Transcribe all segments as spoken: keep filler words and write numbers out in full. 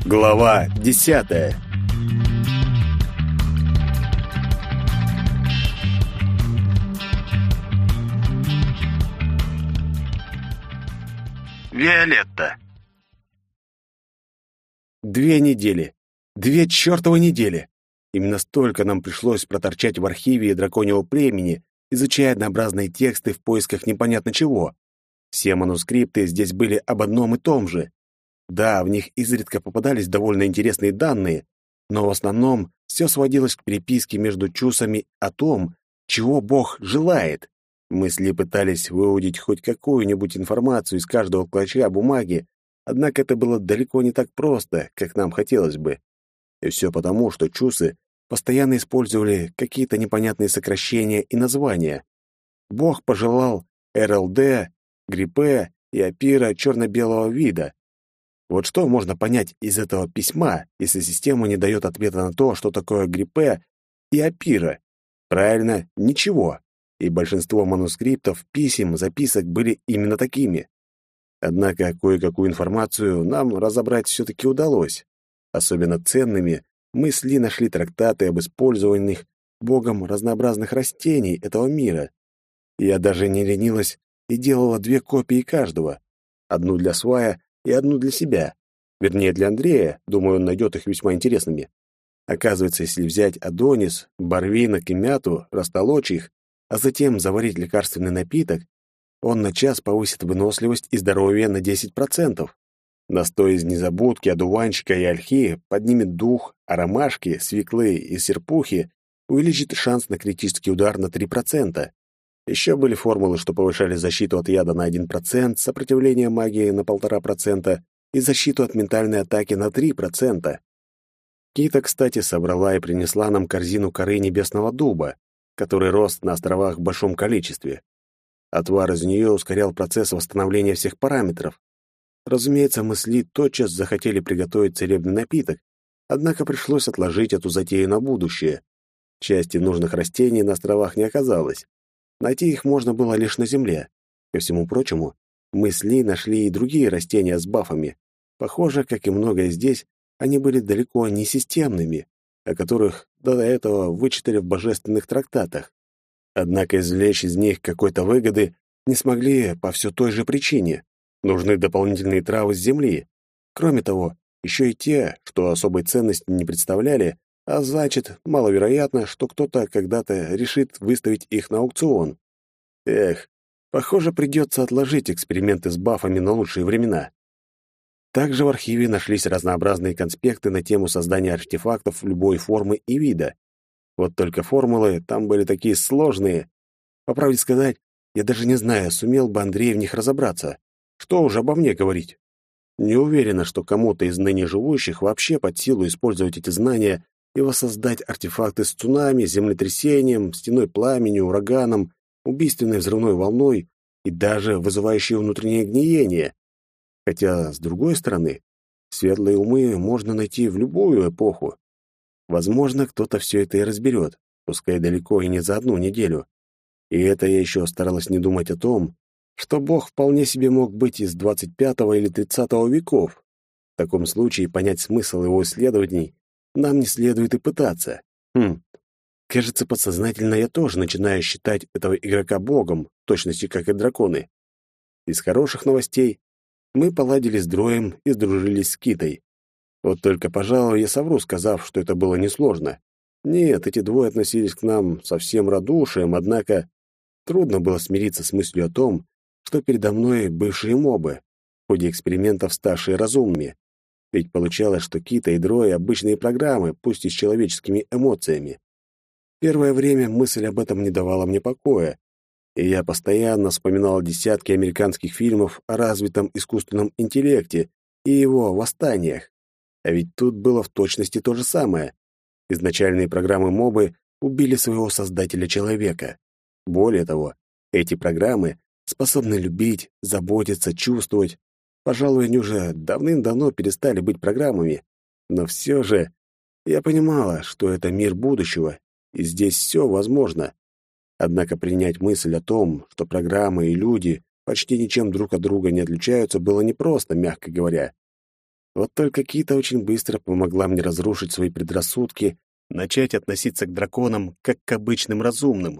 Глава десятая. Виолетта. Две недели. Две чертовы недели. Именно столько нам пришлось проторчать в архиве драконьего племени, изучая однообразные тексты в поисках непонятно чего. Все манускрипты здесь были об одном и том же. Да, в них изредка попадались довольно интересные данные, но в основном все сводилось к переписке между чусами о том, чего Бог желает. Мысли пытались выудить хоть какую-нибудь информацию из каждого клочка бумаги, однако это было далеко не так просто, как нам хотелось бы. И все потому, что чусы постоянно использовали какие-то непонятные сокращения и названия. Бог пожелал эр эл дэ, Гриппе и Апира черно-белого вида. Вот что можно понять из этого письма, если система не дает ответа на то, что такое Гриппе и Апира? Правильно, ничего. И большинство манускриптов, писем, записок были именно такими. Однако кое-какую информацию нам разобрать все-таки удалось. Особенно ценными мы с Ли нашли трактаты об использованных Богом разнообразных растений этого мира. Я даже не ленилась и делала две копии каждого. Одну для свая и одну для себя. Вернее, для Андрея, думаю, он найдет их весьма интересными. Оказывается, если взять адонис, барвинок и мяту, растолочь их, а затем заварить лекарственный напиток, он на час повысит выносливость и здоровье на десять процентов. Настой из незабудки, одуванчика и ольхи поднимет дух, а ромашки, свеклы и серпухи увеличит шанс на критический удар на три процента. Еще были формулы, что повышали защиту от яда на один процент, сопротивление магии на полтора процента и защиту от ментальной атаки на три процента. Кита, кстати, собрала и принесла нам корзину коры небесного дуба, который рос на островах в большом количестве. Отвар из нее ускорял процесс восстановления всех параметров. Разумеется, мы с Ли тотчас захотели приготовить целебный напиток, однако пришлось отложить эту затею на будущее. Части нужных растений на островах не оказалось. Найти их можно было лишь на земле. Ко всему прочему, мы с Ли нашли и другие растения с бафами. Похоже, как и многое здесь, они были далеко не системными, о которых до этого вычитали в божественных трактатах. Однако извлечь из них какой-то выгоды не смогли по все той же причине. Нужны дополнительные травы с земли. Кроме того, еще и те, что особой ценности не представляли, а значит, маловероятно, что кто-то когда-то решит выставить их на аукцион. Эх, похоже, придется отложить эксперименты с бафами на лучшие времена. Также в архиве нашлись разнообразные конспекты на тему создания артефактов любой формы и вида. Вот только формулы там были такие сложные. По правде сказать, я даже не знаю, сумел бы Андрей в них разобраться. Что уж обо мне говорить. Не уверена, что кому-то из ныне живущих вообще под силу использовать эти знания и воссоздать артефакты с цунами, землетрясением, стеной пламени, ураганом, убийственной взрывной волной и даже вызывающие внутреннее гниение. Хотя, с другой стороны, светлые умы можно найти в любую эпоху. Возможно, кто-то все это и разберет, пускай далеко и не за одну неделю. И это я еще старалась не думать о том, что Бог вполне себе мог быть из двадцать пятого или тридцатого веков. В таком случае понять смысл его исследований нам не следует и пытаться. Хм, кажется, подсознательно я тоже начинаю считать этого игрока богом, в точности как и драконы. Из хороших новостей мы поладили с Дроем и сдружились с Китой. Вот только, пожалуй, я совру, сказав, что это было несложно. Нет, эти двое относились к нам со всем радушием, однако трудно было смириться с мыслью о том, что передо мной бывшие мобы, в ходе экспериментов ставшие разумными. Ведь получалось, что Кита и Дрой — обычные программы, пусть и с человеческими эмоциями. Первое время мысль об этом не давала мне покоя, и я постоянно вспоминал десятки американских фильмов о развитом искусственном интеллекте и его восстаниях. А ведь тут было в точности то же самое. Изначальные программы мобы убили своего создателя-человека. Более того, эти программы способны любить, заботиться, чувствовать. Пожалуй, они уже давным-давно перестали быть программами. Но все же я понимала, что это мир будущего, и здесь все возможно. Однако принять мысль о том, что программы и люди почти ничем друг от друга не отличаются, было непросто, мягко говоря. Вот только Кита очень быстро помогла мне разрушить свои предрассудки, начать относиться к драконам как к обычным разумным.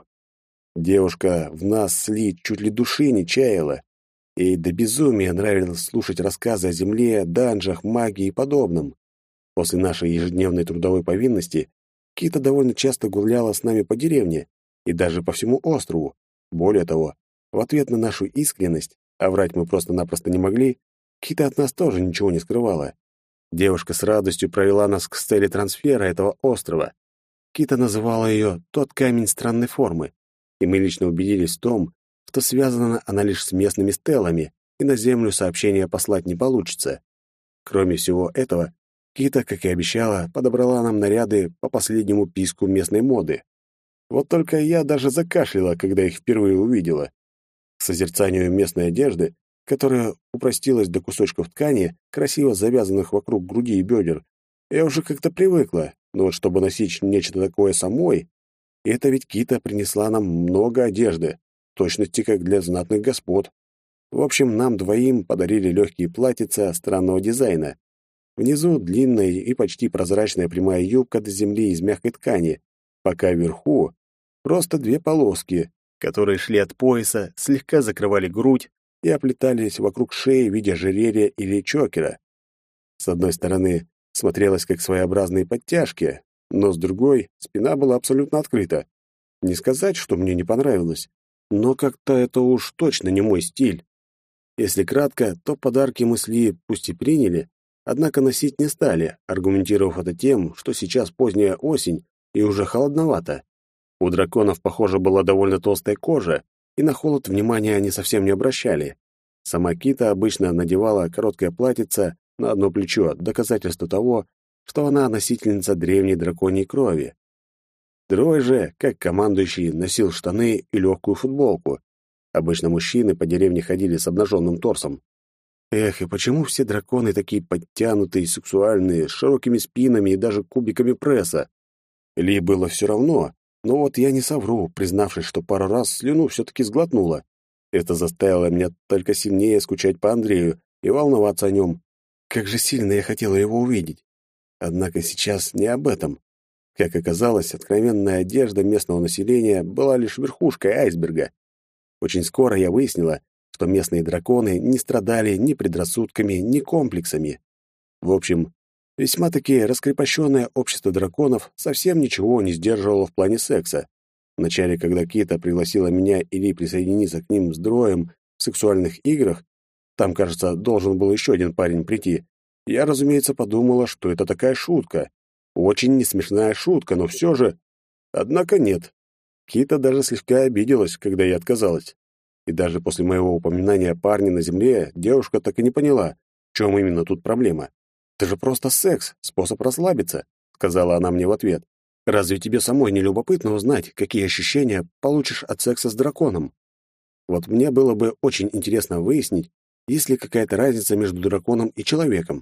Девушка в нас слить чуть ли души не чаяла. Ей до безумия нравилось слушать рассказы о земле, данжах, магии и подобном. После нашей ежедневной трудовой повинности Кита довольно часто гуляла с нами по деревне и даже по всему острову. Более того, в ответ на нашу искренность, а врать мы просто-напросто не могли, Кита от нас тоже ничего не скрывала. Девушка с радостью провела нас к цели трансфера этого острова. Кита называла ее «тот камень странной формы», и мы лично убедились в том, что связана она лишь с местными стелами, и на Землю сообщение послать не получится. Кроме всего этого, Кита, как и обещала, подобрала нам наряды по последнему писку местной моды. Вот только я даже закашляла, когда их впервые увидела. К созерцанию местной одежды, которая упростилась до кусочков ткани, красиво завязанных вокруг груди и бедер, я уже как-то привыкла, но вот чтобы носить нечто такое самой, это ведь Кита принесла нам много одежды, в точности как для знатных господ. В общем, нам двоим подарили легкие платьица странного дизайна. Внизу длинная и почти прозрачная прямая юбка до земли из мягкой ткани, пока вверху просто две полоски, которые шли от пояса, слегка закрывали грудь и оплетались вокруг шеи в виде ожерелья или чокера. С одной стороны, смотрелось как своеобразные подтяжки, но с другой спина была абсолютно открыта. Не сказать, что мне не понравилось, но как-то это уж точно не мой стиль. Если кратко, то подарки мы с Ли пусть и приняли, однако носить не стали, аргументировав это тем, что сейчас поздняя осень и уже холодновато. У драконов, похоже, была довольно толстая кожа, и на холод внимания они совсем не обращали. Сама Кита обычно надевала короткое платьице на одно плечо, доказательство того, что она носительница древней драконьей крови. Дрой же, как командующий, носил штаны и легкую футболку. Обычно мужчины по деревне ходили с обнаженным торсом. Эх, и почему все драконы такие подтянутые, сексуальные, с широкими спинами и даже кубиками пресса? Ли было все равно, но вот я не совру, признавшись, что пару раз слюну все-таки сглотнула. Это заставило меня только сильнее скучать по Андрею и волноваться о нем. Как же сильно я хотела его увидеть. Однако сейчас не об этом. Как оказалось, откровенная одежда местного населения была лишь верхушкой айсберга. Очень скоро я выяснила, что местные драконы не страдали ни предрассудками, ни комплексами. В общем, весьма-таки раскрепощенное общество драконов совсем ничего не сдерживало в плане секса. Вначале, когда Кита пригласила меня или присоединиться к ним с Дроем в сексуальных играх, там, кажется, должен был еще один парень прийти, я, разумеется, подумала, что это такая шутка. Очень несмешная шутка, но все же... Однако нет. Кита даже слегка обиделась, когда я отказалась. И даже после моего упоминания о парне на земле девушка так и не поняла, в чем именно тут проблема. «Это же просто секс, способ расслабиться», — сказала она мне в ответ. «Разве тебе самой не любопытно узнать, какие ощущения получишь от секса с драконом?» Вот мне было бы очень интересно выяснить, есть ли какая-то разница между драконом и человеком.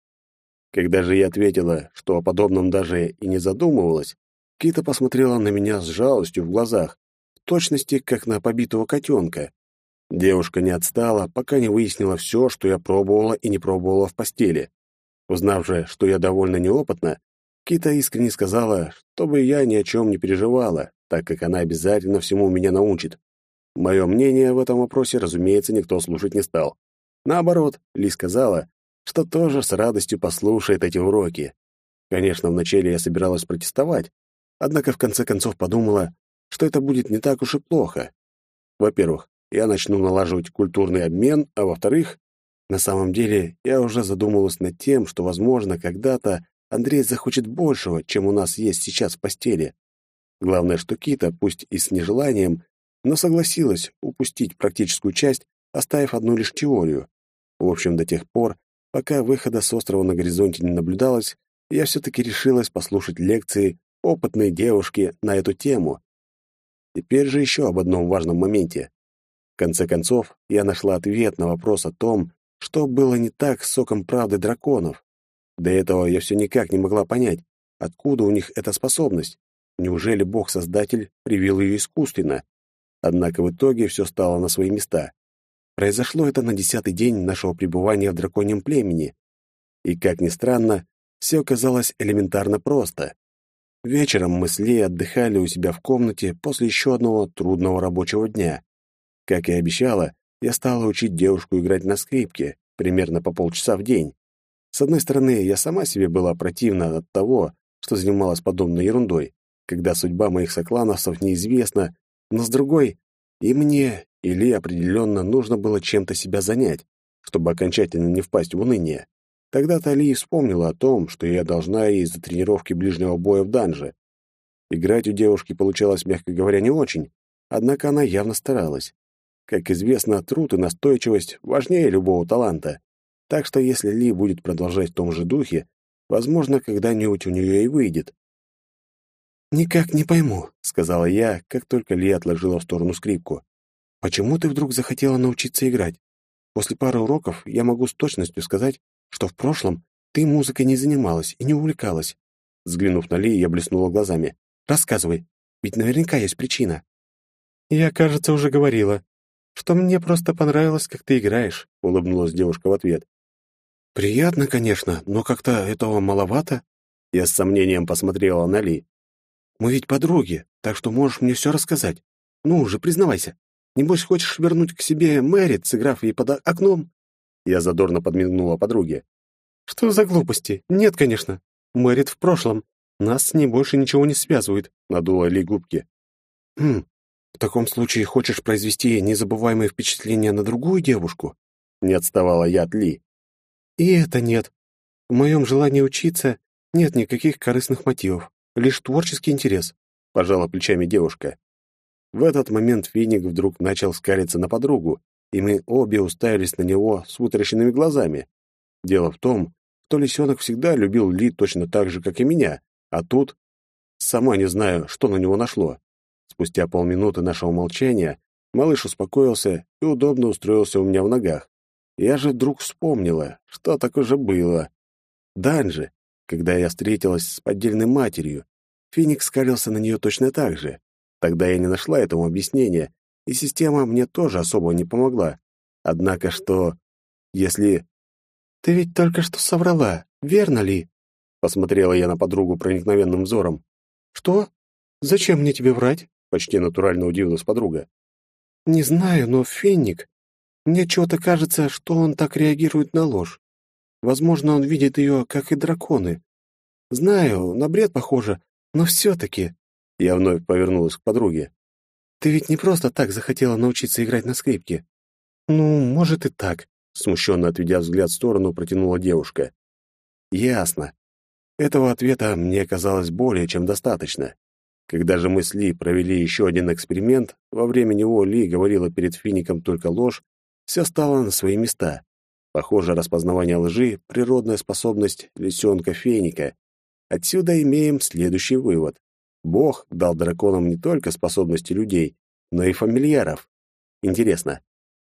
Когда же я ответила, что о подобном даже и не задумывалась, Кита посмотрела на меня с жалостью в глазах, в точности, как на побитого котенка. Девушка не отстала, пока не выяснила все, что я пробовала и не пробовала в постели. Узнав же, что я довольно неопытна, Кита искренне сказала, чтобы я ни о чем не переживала, так как она обязательно всему меня научит. Мое мнение в этом вопросе, разумеется, никто слушать не стал. Наоборот, Ли сказала, что тоже с радостью послушает эти уроки. Конечно, вначале я собиралась протестовать, однако в конце концов подумала, что это будет не так уж и плохо. Во-первых, я начну налаживать культурный обмен, а во-вторых, на самом деле я уже задумалась над тем, что, возможно, когда-то Андрей захочет большего, чем у нас есть сейчас в постели. Главное, что Кита, пусть и с нежеланием, но согласилась упустить практическую часть, оставив одну лишь теорию. В общем, до тех пор, пока выхода с острова на горизонте не наблюдалось, я все-таки решилась послушать лекции опытной девушки на эту тему. Теперь же еще об одном важном моменте. В конце концов, я нашла ответ на вопрос о том, что было не так с соком правды драконов. До этого я все никак не могла понять, откуда у них эта способность. Неужели Бог-Создатель привил ее искусственно? Однако в итоге все стало на свои места. Произошло это на десятый день нашего пребывания в драконьем племени. И, как ни странно, все казалось элементарно просто. Вечером мы с Ли отдыхали у себя в комнате после еще одного трудного рабочего дня. Как и обещала, я стала учить девушку играть на скрипке, примерно по полчаса в день. С одной стороны, я сама себе была противна от того, что занималась подобной ерундой, когда судьба моих соклановцев неизвестна, но с другой, и мне, и Ли определенно нужно было чем-то себя занять, чтобы окончательно не впасть в уныние. Тогда-то Ли вспомнила о том, что я должна ей за тренировки ближнего боя в данже. Играть у девушки получалось, мягко говоря, не очень, однако она явно старалась. Как известно, труд и настойчивость важнее любого таланта, так что если Ли будет продолжать в том же духе, возможно, когда-нибудь у нее и выйдет. «Никак не пойму», — сказала я, как только Ли отложила в сторону скрипку. «Почему ты вдруг захотела научиться играть? После пары уроков я могу с точностью сказать, что в прошлом ты музыкой не занималась и не увлекалась». Взглянув на Ли, я блеснула глазами. «Рассказывай, ведь наверняка есть причина». «Я, кажется, уже говорила, что мне просто понравилось, как ты играешь», — улыбнулась девушка в ответ. «Приятно, конечно, но как-то этого маловато». Я с сомнением посмотрела на Ли. «Мы ведь подруги, так что можешь мне все рассказать. Ну уже, признавайся. Небось, хочешь вернуть к себе Мэрит, сыграв ей под окном?» Я задорно подмигнула подруге. «Что за глупости? Нет, конечно. Мэрит в прошлом. Нас с ней больше ничего не связывает», — надула Ли губки. «Хм, в таком случае хочешь произвести незабываемые впечатления на другую девушку?» Не отставала я от Ли. «И это нет. В моем желании учиться нет никаких корыстных мотивов, лишь творческий интерес», — пожала плечами девушка. В этот момент Финик вдруг начал скалиться на подругу, и мы обе уставились на него с вытаращенными глазами. Дело в том, что лисенок всегда любил Ли точно так же, как и меня, а тут... Сама не знаю, что на него нашло. Спустя полминуты нашего молчания малыш успокоился и удобно устроился у меня в ногах. Я же вдруг вспомнила, что так уже было. Данже, когда я встретилась с поддельной матерью, Феникс скалился на нее точно так же. Тогда я не нашла этому объяснения, и система мне тоже особо не помогла. Однако что, если... «Ты ведь только что соврала, верно ли?» Посмотрела я на подругу проникновенным взором. «Что? Зачем мне тебе врать?» Почти натурально удивилась подруга. «Не знаю, но Феник... Мне чего-то кажется, что он так реагирует на ложь. Возможно, он видит ее, как и драконы. Знаю, на бред похоже, но все-таки...» Я вновь повернулась к подруге. «Ты ведь не просто так захотела научиться играть на скрипке?» «Ну, может и так», — смущенно отведя взгляд в сторону, протянула девушка. «Ясно. Этого ответа мне оказалось более чем достаточно. Когда же мы с Ли провели еще один эксперимент, во время него Ли говорила перед Фиником только ложь, все стало на свои места. Похоже, распознавание лжи — природная способность лисенка-феника. Отсюда имеем следующий вывод. Бог дал драконам не только способности людей, но и фамильяров. Интересно,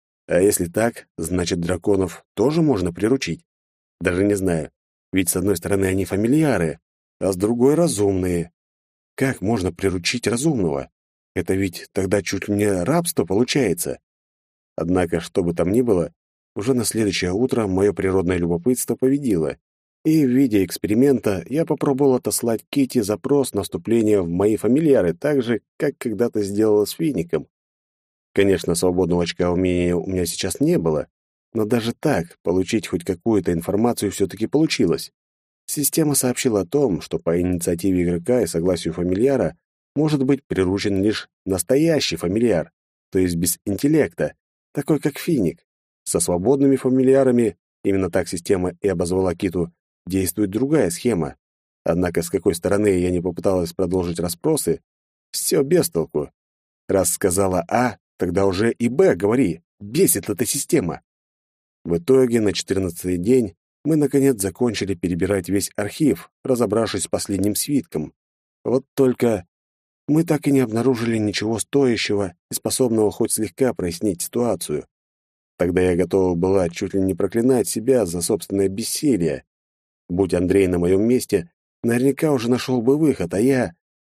а если так, значит, драконов тоже можно приручить? Даже не знаю, ведь с одной стороны они фамильяры, а с другой — разумные. Как можно приручить разумного? Это ведь тогда чуть ли не рабство получается. Однако, что бы там ни было, уже на следующее утро мое природное любопытство победило, и в виде эксперимента я попробовал отослать Кити запрос на вступление в мои фамильяры так же, как когда-то сделала с Фиником. Конечно, свободного очка умения у меня сейчас не было, но даже так получить хоть какую-то информацию все-таки получилось. Система сообщила о том, что по инициативе игрока и согласию фамильяра может быть приручен лишь настоящий фамильяр, то есть без интеллекта, такой как Финик. Со свободными фамильярами, именно так система и обозвала Киту, действует другая схема. Однако с какой стороны я не попыталась продолжить расспросы, все без толку. Раз сказала А, тогда уже и Б говори. Бесит эта система. В итоге на четырнадцатый день мы, наконец, закончили перебирать весь архив, разобравшись с последним свитком. Вот только мы так и не обнаружили ничего стоящего и способного хоть слегка прояснить ситуацию. Тогда я готова была чуть ли не проклинать себя за собственное бессилие. Будь Андрей на моем месте, наверняка уже нашел бы выход, а я...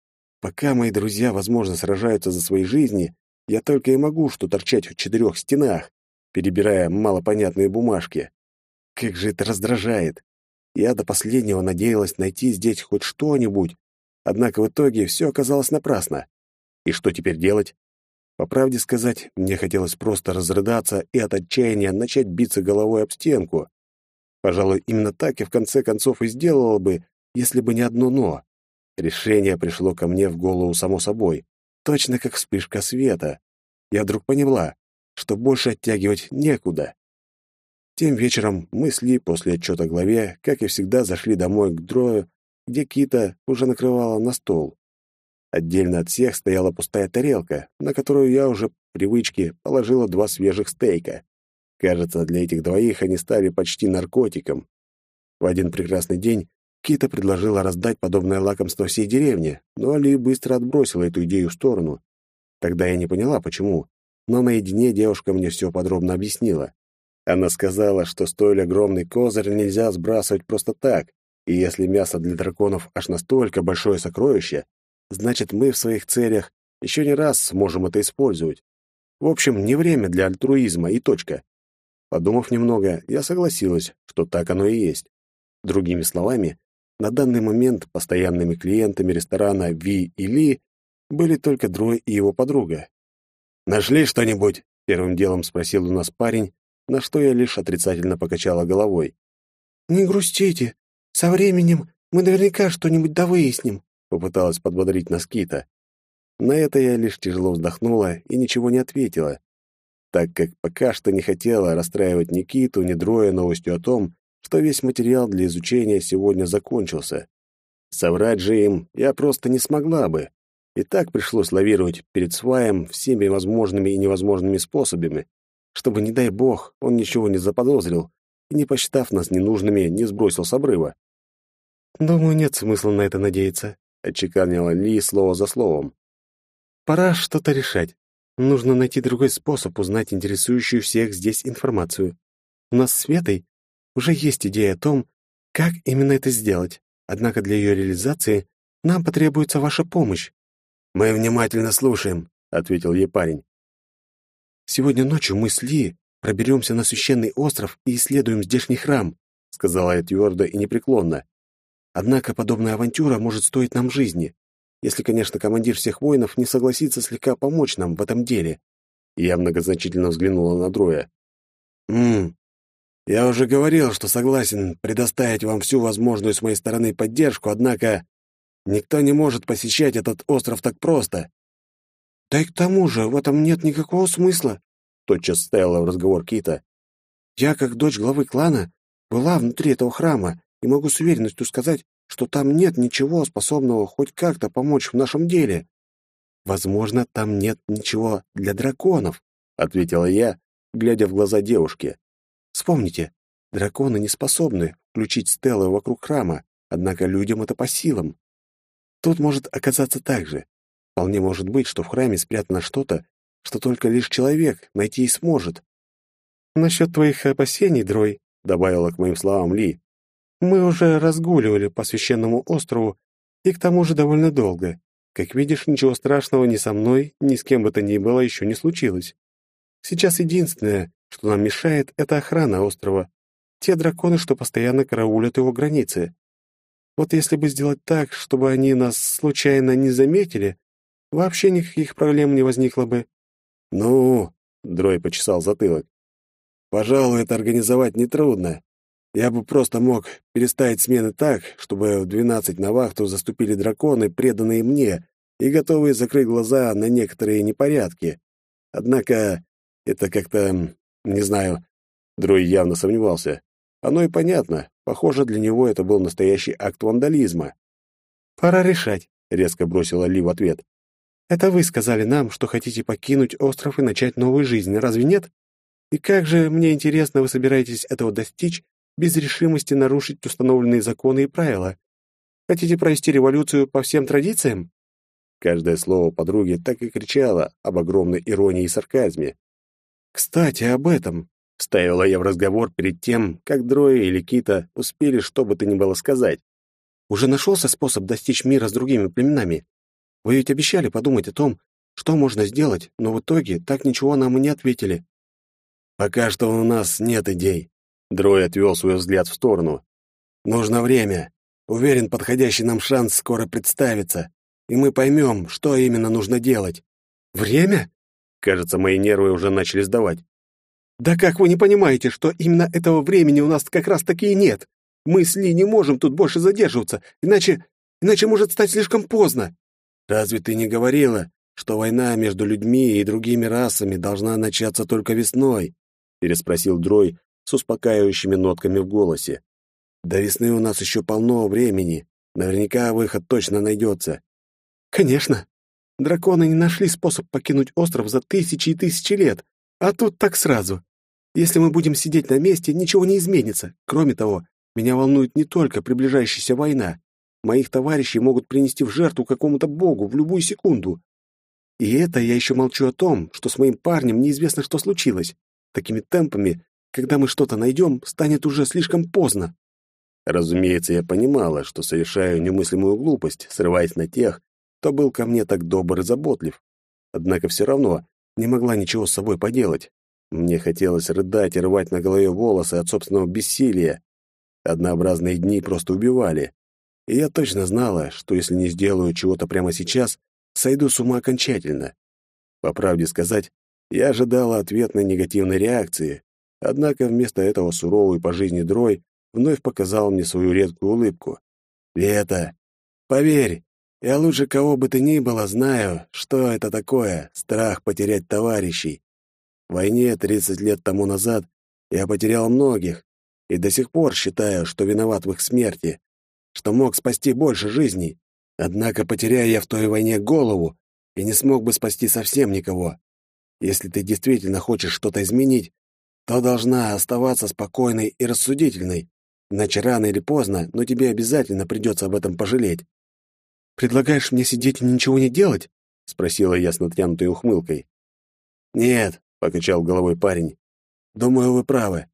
Пока мои друзья, возможно, сражаются за свои жизни, я только и могу что торчать в четырех стенах, перебирая малопонятные бумажки. Как же это раздражает. Я до последнего надеялась найти здесь хоть что-нибудь, однако в итоге все оказалось напрасно. И что теперь делать? По правде сказать, мне хотелось просто разрыдаться и от отчаяния начать биться головой об стенку. Пожалуй, именно так я в конце концов и сделала бы, если бы не одно «но». Решение пришло ко мне в голову само собой, точно как вспышка света. Я вдруг поняла, что больше оттягивать некуда. Тем вечером мы с Ли после отчета главе, как и всегда, зашли домой к Дрою, где Кита уже накрывала на стол. Отдельно от всех стояла пустая тарелка, на которую я уже по привычке положила два свежих стейка. Кажется, для этих двоих они стали почти наркотиком. В один прекрасный день Кита предложила раздать подобное лакомство всей деревне, но Ли быстро отбросила эту идею в сторону. Тогда я не поняла, почему, но наедине девушка мне все подробно объяснила. Она сказала, что столь огромный козырь нельзя сбрасывать просто так, и если мясо для драконов аж настолько большое сокровище, значит, мы в своих целях еще не раз сможем это использовать. В общем, не время для альтруизма и точка. Подумав немного, я согласилась, что так оно и есть. Другими словами, на данный момент постоянными клиентами ресторана Ви и Ли были только Дрой и его подруга. «Нашли что-нибудь?» — первым делом спросил у нас парень, на что я лишь отрицательно покачала головой. «Не грустите. Со временем мы наверняка что-нибудь довыясним», — попыталась подбодрить нас Кита. На это я лишь тяжело вздохнула и ничего не ответила, так как пока что не хотела расстраивать ни Киту, ни Дроя новостью о том, что весь материал для изучения сегодня закончился. Соврать же им я просто не смогла бы. И так пришлось лавировать перед сваем всеми возможными и невозможными способами, чтобы, не дай бог, он ничего не заподозрил и, не посчитав нас ненужными, не сбросил с обрыва. «Думаю, нет смысла на это надеяться», — отчеканила Ли слово за словом. «Пора что-то решать. Нужно найти другой способ узнать интересующую всех здесь информацию. У нас с Светой уже есть идея о том, как именно это сделать, однако для ее реализации нам потребуется ваша помощь». «Мы внимательно слушаем», — ответил ей парень. «Сегодня ночью мы с Ли проберемся на священный остров и исследуем здешний храм», — сказала я твердо и непреклонно. «Однако подобная авантюра может стоить нам жизни, если, конечно, командир всех воинов не согласится слегка помочь нам в этом деле». Я многозначительно взглянула на Дроя. «Ммм, я уже говорил, что согласен предоставить вам всю возможную с моей стороны поддержку, однако никто не может посещать этот остров так просто». «Да и к тому же в этом нет никакого смысла», — тотчас вставила в разговор Кита. «Я, как дочь главы клана, была внутри этого храма и могу с уверенностью сказать, что там нет ничего, способного хоть как-то помочь в нашем деле». «Возможно, там нет ничего для драконов», — ответила я, глядя в глаза девушки. «Вспомните, драконы не способны включить стелы вокруг храма, однако людям это по силам. Тут может оказаться так же. Вполне может быть, что в храме спрятано что-то, что только лишь человек найти и сможет». «Насчет твоих опасений, Дрой», — добавила к моим словам Ли, «мы уже разгуливали по священному острову, и к тому же довольно долго. Как видишь, ничего страшного ни со мной, ни с кем бы то ни было еще не случилось. Сейчас единственное, что нам мешает, это охрана острова, те драконы, что постоянно караулят его границы. Вот если бы сделать так, чтобы они нас случайно не заметили, вообще никаких проблем не возникло бы». «Ну...» — Дрой почесал затылок. «Пожалуй, это организовать нетрудно. Я бы просто мог переставить смены так, чтобы в двенадцать на вахту заступили драконы, преданные мне, и готовые закрыть глаза на некоторые непорядки. Однако это как-то... не знаю...» Дрой явно сомневался. Оно и понятно. Похоже, для него это был настоящий акт вандализма. «Пора решать», — резко бросила Ли в ответ. «Это вы сказали нам, что хотите покинуть остров и начать новую жизнь, разве нет? И как же, мне интересно, вы собираетесь этого достичь без решимости нарушить установленные законы и правила? Хотите провести революцию по всем традициям?» Каждое слово подруги так и кричало об огромной иронии и сарказме. «Кстати, об этом», — вставила я в разговор перед тем, как Дрой или Кита успели что бы то ни было сказать. «Уже нашелся способ достичь мира с другими племенами? Вы ведь обещали подумать о том, что можно сделать, но в итоге так ничего нам и не ответили». «Пока что у нас нет идей», — Дрой отвел свой взгляд в сторону. Нужно время. Уверен, подходящий нам шанс скоро представится, и мы поймем, что именно нужно делать». «Время?» Кажется, мои нервы уже начали сдавать. «Да как вы не понимаете, что именно этого времени у нас как раз-таки и нет? Мы с Ли не можем тут больше задерживаться, иначе... иначе может стать слишком поздно». «Разве ты не говорила, что война между людьми и другими расами должна начаться только весной?» — переспросил Дрой с успокаивающими нотками в голосе. «До весны у нас еще полно времени. Наверняка выход точно найдется». «Конечно. Драконы не нашли способ покинуть остров за тысячи и тысячи лет, а тут так сразу. Если мы будем сидеть на месте, ничего не изменится. Кроме того, меня волнует не только приближающаяся война. Моих товарищей могут принести в жертву какому-то богу в любую секунду. И это я еще молчу о том, что с моим парнем неизвестно, что случилось. Такими темпами, когда мы что-то найдем, станет уже слишком поздно». Разумеется, я понимала, что совершаю немыслимую глупость, срываясь на тех, кто был ко мне так добр и заботлив. Однако все равно не могла ничего с собой поделать. Мне хотелось рыдать и рвать на голове волосы от собственного бессилия. Однообразные дни просто убивали. И я точно знала, что если не сделаю чего-то прямо сейчас, сойду с ума окончательно. По правде сказать, я ожидала ответной негативной реакции, однако вместо этого суровый по жизни Дрой вновь показал мне свою редкую улыбку. «Вета, поверь, я лучше кого бы то ни было знаю, что это такое — страх потерять товарищей. В войне тридцать лет тому назад я потерял многих и до сих пор считаю, что виноват в их смерти, что мог спасти больше жизней. Однако потеряя я в той войне голову и не смог бы спасти совсем никого. Если ты действительно хочешь что-то изменить, то должна оставаться спокойной и рассудительной, иначе рано или поздно, но тебе обязательно придется об этом пожалеть». «Предлагаешь мне сидеть и ничего не делать?» — спросила я с натянутой ухмылкой. «Нет», — покачал головой парень, — «думаю, вы правы.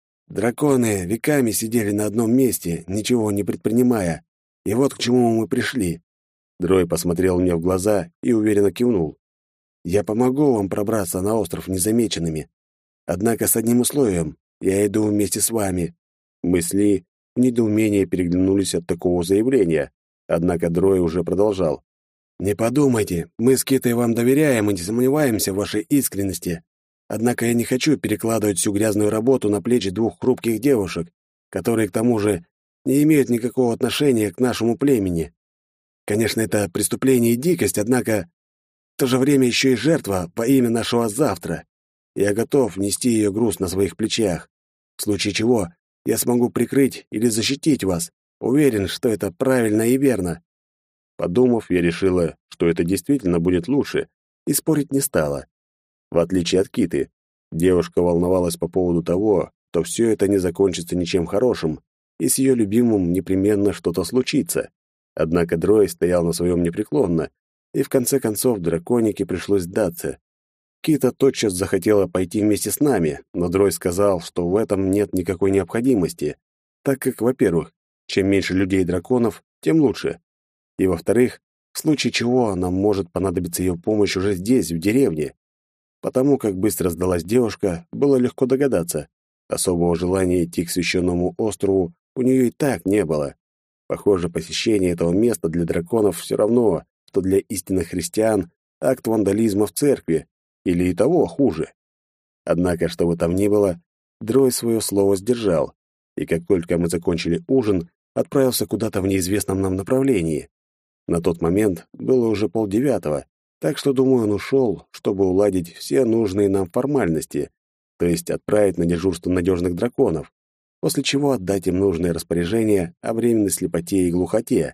Драконы веками сидели на одном месте, ничего не предпринимая, и вот к чему мы пришли». Дрой посмотрел мне в глаза и уверенно кивнул. «Я помогу вам пробраться на остров незамеченными. Однако с одним условием — я иду вместе с вами». Мы с Ли в недоумении переглянулись от такого заявления. Однако Дрой уже продолжал. «Не подумайте, мы с Китой вам доверяем и не сомневаемся в вашей искренности. Однако я не хочу перекладывать всю грязную работу на плечи двух хрупких девушек, которые, к тому же, не имеют никакого отношения к нашему племени. Конечно, это преступление и дикость, однако в то же время еще и жертва во имя нашего завтра. Я готов нести ее груз на своих плечах, в случае чего я смогу прикрыть или защитить вас. Уверен, что это правильно и верно». Подумав, я решила, что это действительно будет лучше, и спорить не стала. В отличие от Киты, девушка волновалась по поводу того, что все это не закончится ничем хорошим, и с ее любимым непременно что-то случится. Однако Дрой стоял на своем непреклонно, и в конце концов драконике пришлось сдаться. Кита тотчас захотела пойти вместе с нами, но Дрой сказал, что в этом нет никакой необходимости, так как, во-первых, чем меньше людей и драконов, тем лучше. И, во-вторых, в случае чего нам может понадобиться ее помощь уже здесь, в деревне. Потому как быстро сдалась девушка, было легко догадаться. Особого желания идти к священному острову у нее и так не было. Похоже, посещение этого места для драконов все равно, что для истинных христиан акт вандализма в церкви, или и того хуже. Однако, что бы там ни было, Дрой свое слово сдержал, и как только мы закончили ужин, отправился куда-то в неизвестном нам направлении. На тот момент было уже полдевятого, так что, думаю, он ушел, чтобы уладить все нужные нам формальности, то есть отправить на дежурство надежных драконов, после чего отдать им нужные распоряжения о временной слепоте и глухоте.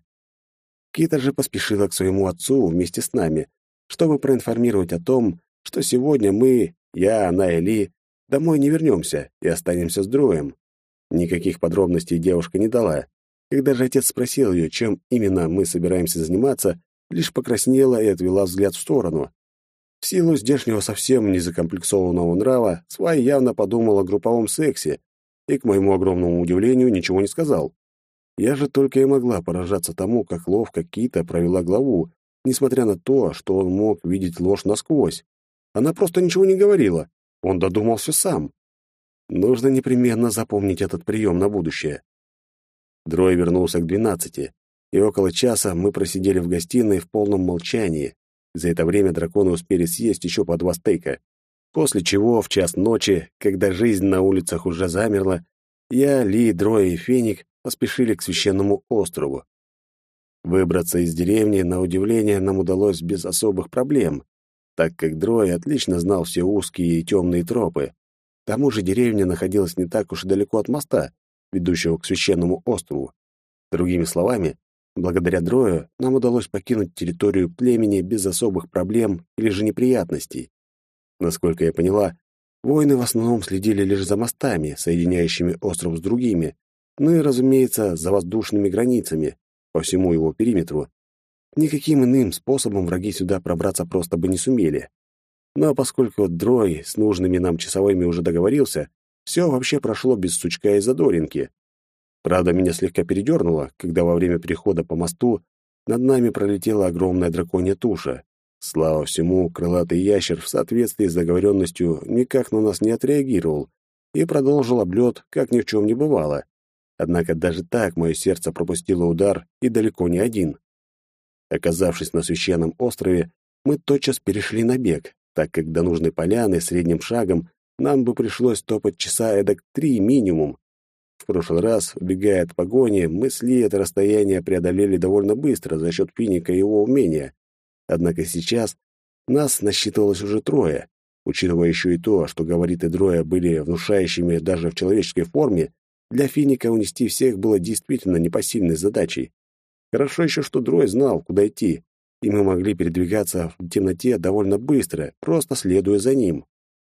Кита же поспешила к своему отцу вместе с нами, чтобы проинформировать о том, что сегодня мы, я, она и Ли, домой не вернемся и останемся с Дроем. Никаких подробностей девушка не дала. Когда же отец спросил ее, чем именно мы собираемся заниматься, лишь покраснела и отвела взгляд в сторону. В силу здешнего совсем не закомплексованного нрава, свай явно подумал о групповом сексе и, к моему огромному удивлению, ничего не сказал. Я же только и могла поражаться тому, как ловко Кита провела главу, несмотря на то, что он мог видеть ложь насквозь. Она просто ничего не говорила. Он додумался сам. Нужно непременно запомнить этот прием на будущее. Дрой вернулся к двенадцати, и около часа мы просидели в гостиной в полном молчании. За это время драконы успели съесть еще по два стейка. После чего в час ночи, когда жизнь на улицах уже замерла, я, Ли, Дрой и Феник поспешили к священному острову. Выбраться из деревни, на удивление, нам удалось без особых проблем, так как Дрой отлично знал все узкие и темные тропы. К тому же деревня находилась не так уж и далеко от моста, ведущего к священному острову. Другими словами, благодаря Дрою нам удалось покинуть территорию племени без особых проблем или же неприятностей. Насколько я поняла, воины в основном следили лишь за мостами, соединяющими остров с другими, ну и, разумеется, за воздушными границами по всему его периметру. Никаким иным способом враги сюда пробраться просто бы не сумели. Ну а поскольку Дрой с нужными нам часовыми уже договорился, все вообще прошло без сучка и задоринки. Правда, меня слегка передернуло, когда во время перехода по мосту над нами пролетела огромная драконья туша. Слава всему, крылатый ящер в соответствии с договоренностью никак на нас не отреагировал и продолжил облет, как ни в чем не бывало. Однако даже так мое сердце пропустило удар, и далеко не один. Оказавшись на священном острове, мы тотчас перешли на бег, так как до нужной поляны средним шагом нам бы пришлось топать часа эдак три минимум. В прошлый раз, убегая от погони, мы с Ли это расстояние преодолели довольно быстро за счет Финика и его умения. Однако сейчас нас насчитывалось уже трое. Учитывая еще и то, что габариты Дроя были внушающими даже в человеческой форме, для Финика унести всех было действительно непосильной задачей. Хорошо еще, что Дрой знал, куда идти, и мы могли передвигаться в темноте довольно быстро, просто следуя за ним.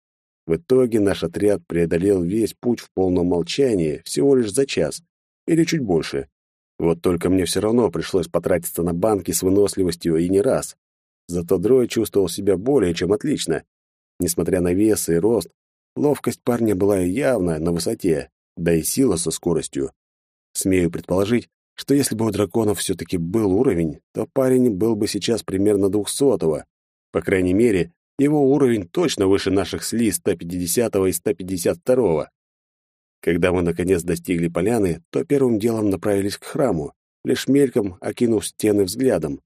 В итоге наш отряд преодолел весь путь в полном молчании всего лишь за час, или чуть больше. Вот только мне все равно пришлось потратиться на банки с выносливостью и не раз. Зато Дрой чувствовал себя более чем отлично. Несмотря на вес и рост, ловкость парня была явно на высоте, да и сила со скоростью. Смею предположить, что если бы у драконов все-таки был уровень, то парень был бы сейчас примерно двухсотого. По крайней мере, его уровень точно выше наших с Ли сто пятидесятого и сто пятьдесят второго. Когда мы наконец достигли поляны, то первым делом направились к храму, лишь мельком окинув стены взглядом.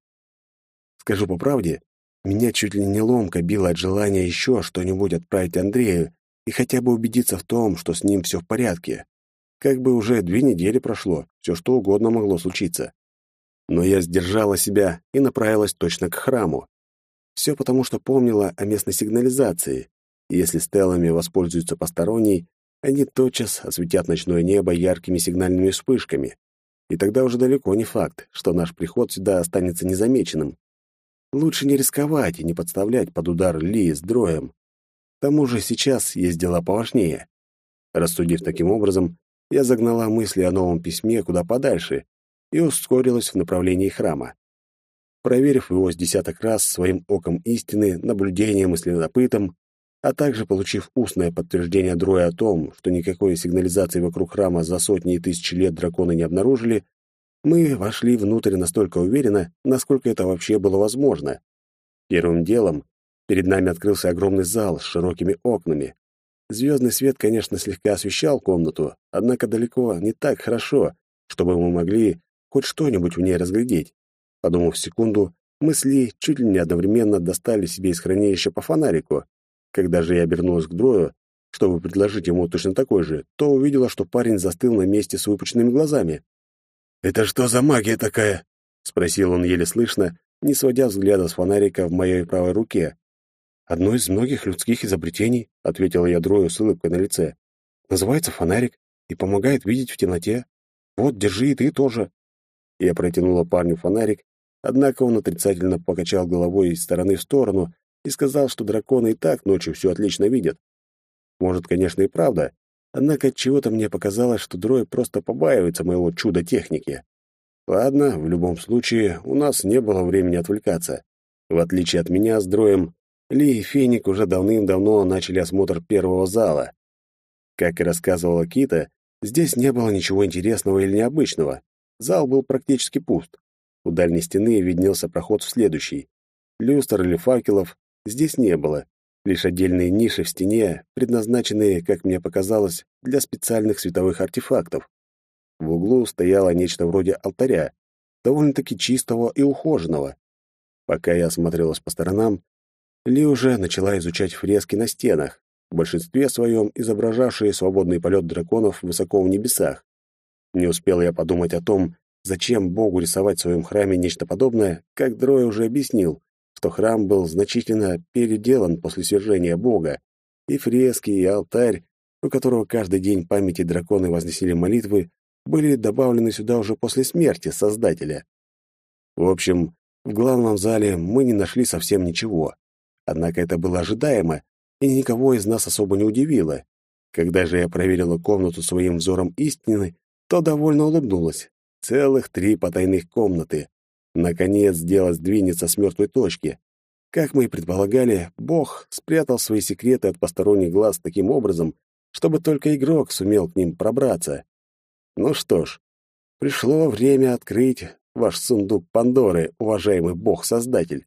Скажу по правде, меня чуть ли не ломка била от желания еще что-нибудь отправить Андрею и хотя бы убедиться в том, что с ним все в порядке. Как бы уже две недели прошло, все что угодно могло случиться. Но я сдержала себя и направилась точно к храму. Все потому, что помнила о местной сигнализации. И если стеллами воспользуются посторонние, они тотчас осветят ночное небо яркими сигнальными вспышками. И тогда уже далеко не факт, что наш приход сюда останется незамеченным. Лучше не рисковать и не подставлять под удар Ли с Дроем. К тому же сейчас есть дела поважнее. Рассудив таким образом, я загнала мысли о новом письме куда подальше и ускорилась в направлении храма. Проверив его с десяток раз своим оком истины, наблюдением и следопытом, а также получив устное подтверждение Дроя о том, что никакой сигнализации вокруг храма за сотни и тысячи лет драконы не обнаружили, мы вошли внутрь настолько уверенно, насколько это вообще было возможно. Первым делом перед нами открылся огромный зал с широкими окнами. Звездный свет, конечно, слегка освещал комнату, однако далеко не так хорошо, чтобы мы могли хоть что-нибудь в ней разглядеть. Подумав секунду, мы с Ли чуть ли не одновременно достали себе из хранилища по фонарику. Когда же я обернулась к Дрою, чтобы предложить ему точно такой же, то увидела, что парень застыл на месте с выпученными глазами. «Это что за магия такая?» — спросил он еле слышно, не сводя взгляда с фонарика в моей правой руке. «Одно из многих людских изобретений», — ответила я Дрою с улыбкой на лице. «Называется фонарик и помогает видеть в темноте. Вот, держи и ты тоже». Я протянула парню фонарик, однако он отрицательно покачал головой из стороны в сторону и сказал, что драконы и так ночью все отлично видят. Может, конечно, и правда, однако отчего-то мне показалось, что Дрой просто побаивается моего чуда техники. Ладно, в любом случае, у нас не было времени отвлекаться. В отличие от меня с Дроем, Ли и Феник уже давным-давно начали осмотр первого зала. Как и рассказывала Кита, здесь не было ничего интересного или необычного. Зал был практически пуст. У дальней стены виднелся проход в следующий. Люстр или факелов здесь не было, лишь отдельные ниши в стене, предназначенные, как мне показалось, для специальных световых артефактов. В углу стояло нечто вроде алтаря, довольно-таки чистого и ухоженного. Пока я осматривалась по сторонам, Ли уже начала изучать фрески на стенах, в большинстве своем изображавшие свободный полет драконов высоко в небесах. Не успел я подумать о том, зачем Богу рисовать в своем храме нечто подобное, как Дрой уже объяснил, что храм был значительно переделан после свержения Бога, и фрески, и алтарь, у которого каждый день памяти драконы возносили молитвы, были добавлены сюда уже после смерти Создателя. В общем, в главном зале мы не нашли совсем ничего. Однако это было ожидаемо, и никого из нас особо не удивило. Когда же я проверила комнату своим взором истины, то довольно улыбнулась. Целых три потайных комнаты. Наконец дело сдвинется с мертвой точки. Как мы и предполагали, Бог спрятал свои секреты от посторонних глаз таким образом, чтобы только игрок сумел к ним пробраться. Ну что ж, пришло время открыть ваш сундук Пандоры, уважаемый Бог-Создатель.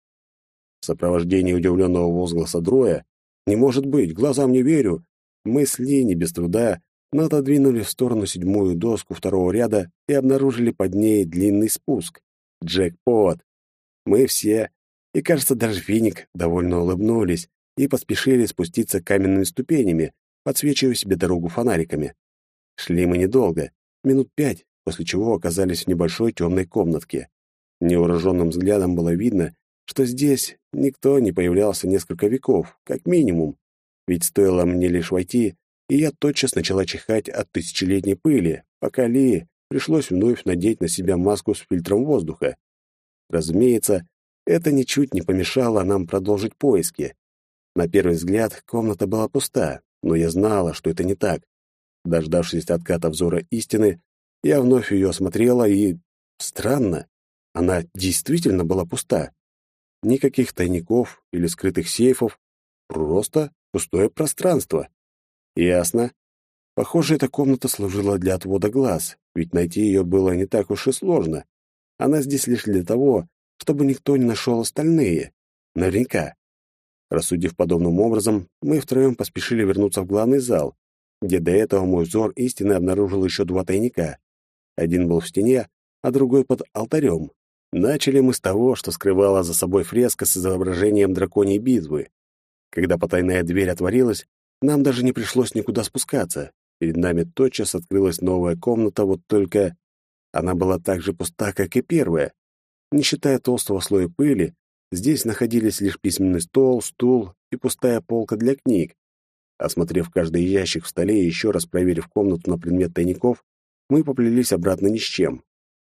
В сопровождении удивленного возгласа Дроя «Не может быть, глазам не верю!» мы с Ли не без труда, но отодвинули в сторону седьмую доску второго ряда и обнаружили под ней длинный спуск. Джекпот! Мы все, и, кажется, даже Финик, довольно улыбнулись и поспешили спуститься каменными ступенями, подсвечивая себе дорогу фонариками. Шли мы недолго, минут пять, после чего оказались в небольшой темной комнатке. Невооруженным взглядом было видно, что здесь никто не появлялся несколько веков, как минимум, ведь стоило мне лишь войти, и я тотчас начала чихать от тысячелетней пыли, пока Ли пришлось вновь надеть на себя маску с фильтром воздуха. Разумеется, это ничуть не помешало нам продолжить поиски. На первый взгляд комната была пуста, но я знала, что это не так. Дождавшись отката взора истины, я вновь ее осмотрела, и... Странно, она действительно была пуста. Никаких тайников или скрытых сейфов, просто пустое пространство. Ясно. Похоже, эта комната служила для отвода глаз, ведь найти ее было не так уж и сложно. Она здесь лишь для того, чтобы никто не нашел остальные. Наверняка. Рассудив подобным образом, мы втроем поспешили вернуться в главный зал, где до этого мой взор истины обнаружил еще два тайника. Один был в стене, а другой под алтарем. Начали мы с того, что скрывала за собой фреска с изображением драконьей битвы. Когда потайная дверь отворилась, нам даже не пришлось никуда спускаться. Перед нами тотчас открылась новая комната, вот только она была так же пуста, как и первая. Не считая толстого слоя пыли, здесь находились лишь письменный стол, стул и пустая полка для книг. Осмотрев каждый ящик в столе и еще раз проверив комнату на предмет тайников, мы поплелись обратно ни с чем.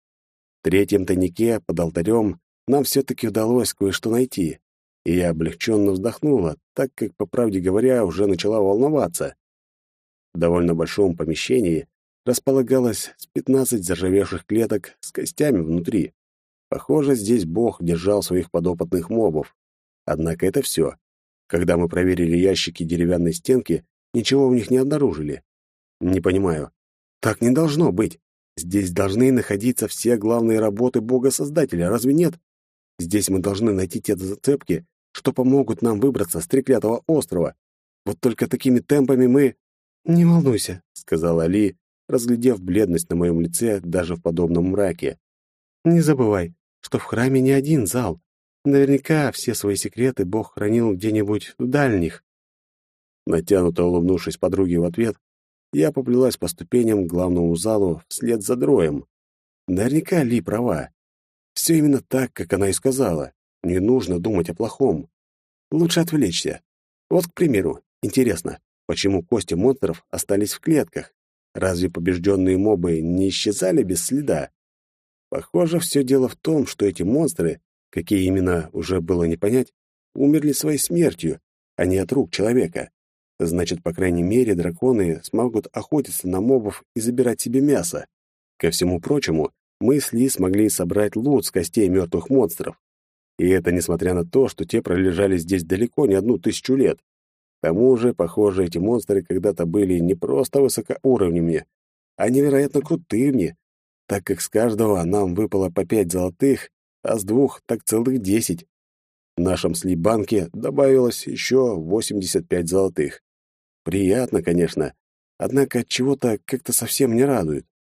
В третьем тайнике, под алтарем, нам все-таки удалось кое-что найти, и я облегченно вздохнула, так как, по правде говоря, уже начала волноваться. В довольно большом помещении располагалось с пятнадцать заржавевших клеток с костями внутри. Похоже, здесь Бог держал своих подопытных мобов. Однако это все. Когда мы проверили ящики деревянной стенки, ничего в них не обнаружили. Не понимаю. Так не должно быть. Здесь должны находиться все главные работы Бога-Создателя, разве нет? Здесь мы должны найти те зацепки, что помогут нам выбраться с треклятого острова. Вот только такими темпами мы... «Не волнуйся», — сказала Ли, разглядев бледность на моем лице даже в подобном мраке. «Не забывай, что в храме не один зал. Наверняка все свои секреты Бог хранил где-нибудь в дальних». Натянуто улыбнувшись подруге в ответ, я поплелась по ступеням к главному залу вслед за Дроем. Наверняка Ли права. Все именно так, как она и сказала. Не нужно думать о плохом. Лучше отвлечься. Вот, к примеру, интересно, почему кости монстров остались в клетках? Разве побежденные мобы не исчезали без следа? Похоже, все дело в том, что эти монстры, какие именно уже было не понять, умерли своей смертью, а не от рук человека. Значит, по крайней мере, драконы смогут охотиться на мобов и забирать себе мясо. Ко всему прочему, мы с Ли смогли собрать лут с костей мертвых монстров. И это несмотря на то, что те пролежали здесь далеко не одну тысячу лет. К тому же, похоже, эти монстры когда-то были не просто высокоуровневыми, а невероятно крутыми, так как с каждого нам выпало по пять золотых, а с двух так целых десять. В нашем с Ли банке добавилось еще восемьдесят пять золотых. Приятно, конечно, однако от чего-то как-то совсем не радует.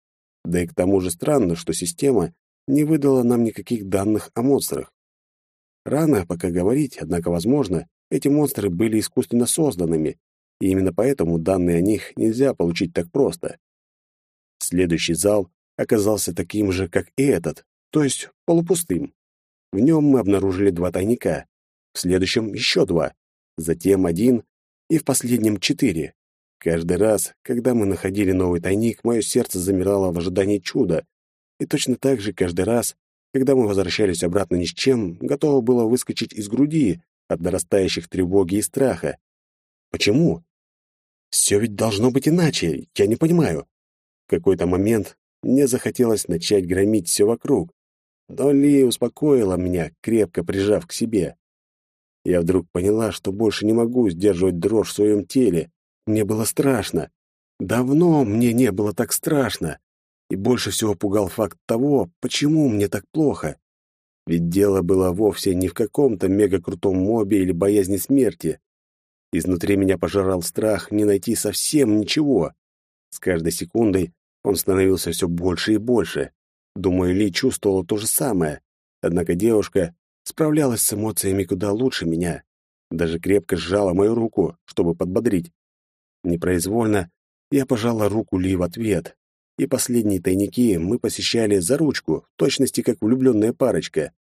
Да и к тому же странно, что система не выдала нам никаких данных о монстрах. Рано пока говорить, однако, возможно, эти монстры были искусственно созданными, и именно поэтому данные о них нельзя получить так просто. Следующий зал оказался таким же, как и этот, то есть полупустым. В нем мы обнаружили два тайника, в следующем еще два, затем один и в последнем четыре. Каждый раз, когда мы находили новый тайник, мое сердце замирало в ожидании чуда, и точно так же каждый раз, когда мы возвращались обратно ни с чем, готово было выскочить из груди от нарастающих тревоги и страха. Почему? Все ведь должно быть иначе, я не понимаю. В какой-то момент мне захотелось начать громить все вокруг, но Ли успокоила меня, крепко прижав к себе. Я вдруг поняла, что больше не могу сдерживать дрожь в своем теле. Мне было страшно. Давно мне не было так страшно. И больше всего пугал факт того, почему мне так плохо. Ведь дело было вовсе не в каком-то мега-крутом мобе или боязни смерти. Изнутри меня пожирал страх не найти совсем ничего. С каждой секундой он становился все больше и больше. Думаю, Ли чувствовала то же самое. Однако девушка справлялась с эмоциями куда лучше меня. Даже крепко сжала мою руку, чтобы подбодрить. Непроизвольно я пожала руку Ли в ответ. И последние тайники мы посещали за ручку, в точности как влюбленная парочка.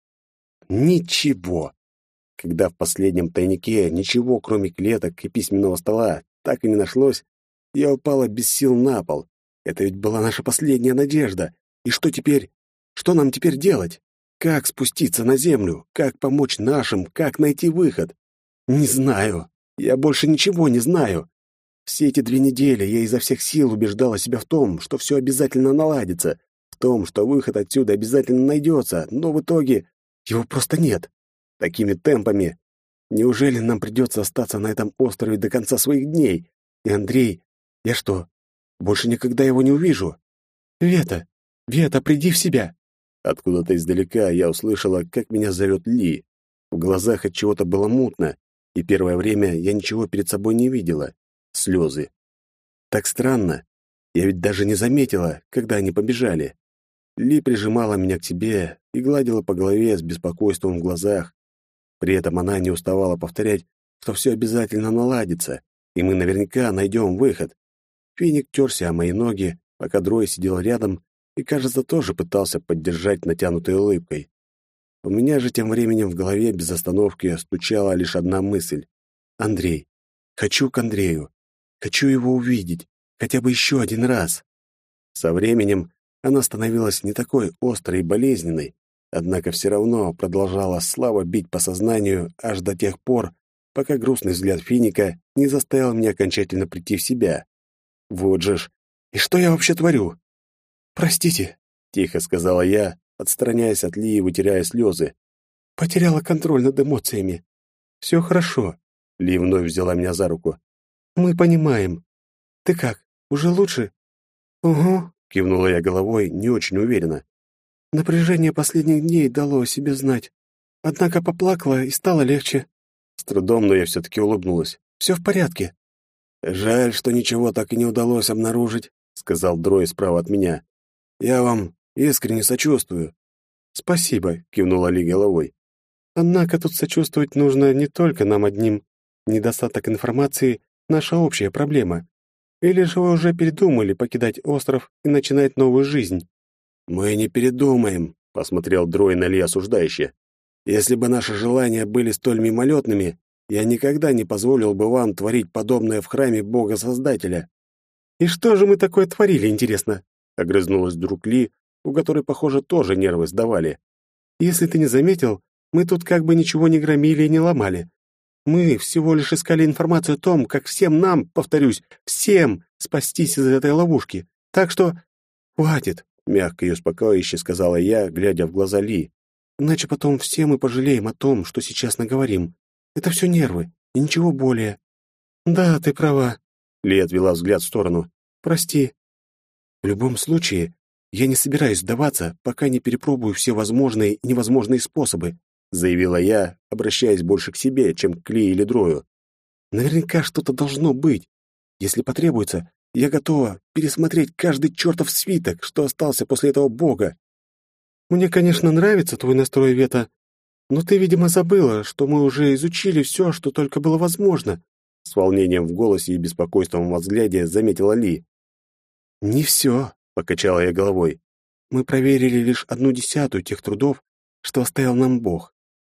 Ничего. Когда в последнем тайнике ничего, кроме клеток и письменного стола, так и не нашлось, я упала без сил на пол. Это ведь была наша последняя надежда. И что теперь? Что нам теперь делать? Как спуститься на землю? Как помочь нашим? Как найти выход? Не знаю. Я больше ничего не знаю. Все эти две недели я изо всех сил убеждала себя в том, что все обязательно наладится, в том, что выход отсюда обязательно найдется, но в итоге его просто нет. Такими темпами. Неужели нам придется остаться на этом острове до конца своих дней? И Андрей, я что, больше никогда его не увижу? Вета, Вета, приди в себя. Откуда-то издалека я услышала, как меня зовет Ли. В глазах от чего-то было мутно, и первое время я ничего перед собой не видела. Слезы. Так странно. Я ведь даже не заметила, когда они побежали. Ли прижимала меня к себе и гладила по голове с беспокойством в глазах. При этом она не уставала повторять, что все обязательно наладится, и мы наверняка найдем выход. Финик терся о мои ноги, пока Дрой сидел рядом и, кажется, тоже пытался поддержать натянутой улыбкой. У меня же тем временем в голове без остановки стучала лишь одна мысль. Андрей. Хочу к Андрею. Хочу его увидеть, хотя бы еще один раз. Со временем она становилась не такой острой и болезненной, однако все равно продолжала слабо бить по сознанию аж до тех пор, пока грустный взгляд Финика не заставил меня окончательно прийти в себя. Вот же ж, и что я вообще творю? «Простите», — тихо сказала я, отстраняясь от Ли и вытирая слезы. «Потеряла контроль над эмоциями». «Все хорошо», — Ли вновь взяла меня за руку. «Мы понимаем. Ты как, уже лучше?» «Угу», — кивнула я головой, не очень уверенно. «Напряжение последних дней дало о себе знать. Однако поплакала и стало легче». С трудом, но я все-таки улыбнулась. «Все в порядке». «Жаль, что ничего так и не удалось обнаружить», — сказал Дрой справа от меня. «Я вам искренне сочувствую». «Спасибо», — кивнула Ли головой. «Однако тут сочувствовать нужно не только нам одним. Недостаток информации — наша общая проблема. Или же вы уже передумали покидать остров и начинать новую жизнь?» «Мы не передумаем», — посмотрел Дрой на Ли осуждающе. «Если бы наши желания были столь мимолетными, я никогда не позволил бы вам творить подобное в храме Бога-Создателя». «И что же мы такое творили, интересно?» — огрызнулась вдруг Ли, у которой, похоже, тоже нервы сдавали. «Если ты не заметил, мы тут как бы ничего не громили и не ломали. Мы всего лишь искали информацию о том, как всем нам, повторюсь, всем спастись из этой ловушки. Так что хватит», — мягко и успокаивающе сказала я, глядя в глаза Ли. «Иначе потом все мы пожалеем о том, что сейчас наговорим. Это все нервы, и ничего более». «Да, ты права», — Ли отвела взгляд в сторону. «Прости. В любом случае, я не собираюсь сдаваться, пока не перепробую все возможные и невозможные способы», — заявила я, обращаясь больше к себе, чем к Ли или Дрою. «Наверняка что-то должно быть. Если потребуется, Я готова пересмотреть каждый чертов свиток, что остался после этого бога. Мне, конечно, нравится твой настрой, Вета, но ты, видимо, забыла, что мы уже изучили все, что только было возможно. С волнением в голосе и беспокойством во взгляде заметила Ли. Не все, покачала я головой. Мы проверили лишь одну десятую тех трудов, что оставил нам Бог.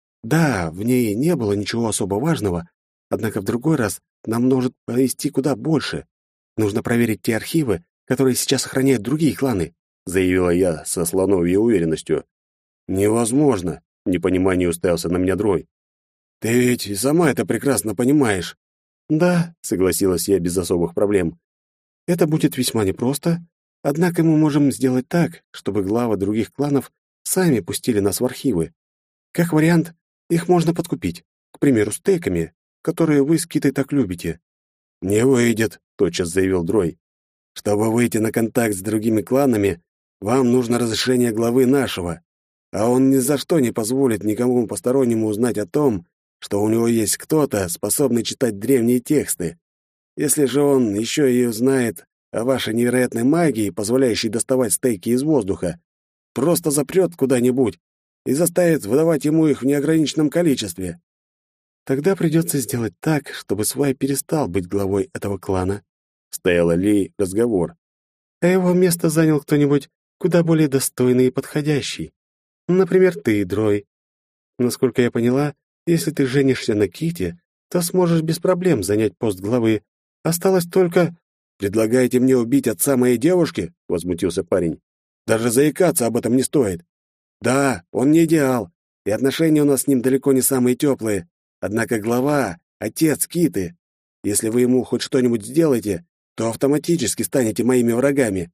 Да, в ней не было ничего особо важного, однако в другой раз нам может повести куда больше. Нужно проверить те архивы, которые сейчас охраняют другие кланы, заявила я со слоновьей уверенностью. Невозможно, в непонимании уставился на меня Дрой. Ты ведь и сама это прекрасно понимаешь. Да, согласилась я без особых проблем. Это будет весьма непросто, однако мы можем сделать так, чтобы главы других кланов сами пустили нас в архивы. Как вариант, их можно подкупить, к примеру, стейками, которые вы с Китой так любите. Не выйдет, тотчас заявил Дрой. Чтобы выйти на контакт с другими кланами, вам нужно разрешение главы нашего, а он ни за что не позволит никому постороннему узнать о том, что у него есть кто-то, способный читать древние тексты. Если же он еще и узнает о вашей невероятной магии, позволяющей доставать стейки из воздуха, просто запрет куда-нибудь и заставит выдавать ему их в неограниченном количестве. Тогда придется сделать так, чтобы Свай перестал быть главой этого клана. Стояла Ли разговор. А его место занял кто-нибудь куда более достойный и подходящий. Например, ты, Дрой. Насколько я поняла, если ты женишься на Ките, то сможешь без проблем занять пост главы. Осталось только... «Предлагаете мне убить отца моей девушки?» — возмутился парень. «Даже заикаться об этом не стоит. Да, он не идеал, и отношения у нас с ним далеко не самые теплые. Однако глава — отец Киты. Если вы ему хоть что-нибудь сделаете, то автоматически станете моими врагами».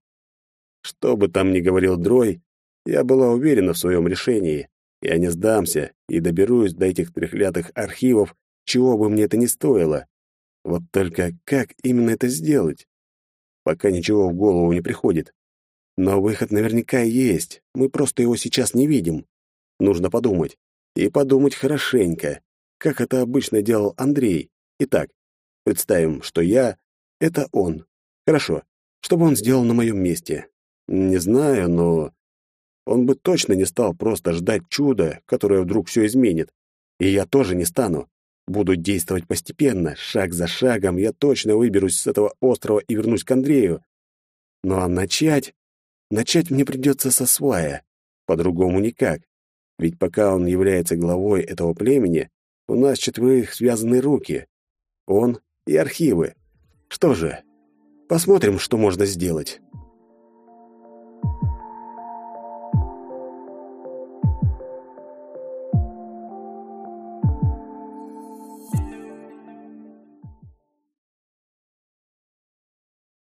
Что бы там ни говорил Дрой, я была уверена в своем решении. Я не сдамся и доберусь до этих треклятых архивов, чего бы мне это ни стоило. Вот только как именно это сделать? Пока ничего в голову не приходит. Но выход наверняка есть, мы просто его сейчас не видим. Нужно подумать. И подумать хорошенько, как это обычно делал Андрей. Итак, представим, что я — это он. Хорошо, что бы он сделал на моем месте? Не знаю, но... Он бы точно не стал просто ждать чуда, которое вдруг все изменит. И я тоже не стану. Буду действовать постепенно, шаг за шагом, я точно выберусь с этого острова и вернусь к Андрею. Ну а начать... Начать мне придется со Свая. По-другому никак. Ведь пока он является главой этого племени, у нас четверых связаны руки. Он и архивы. Что же, посмотрим, что можно сделать.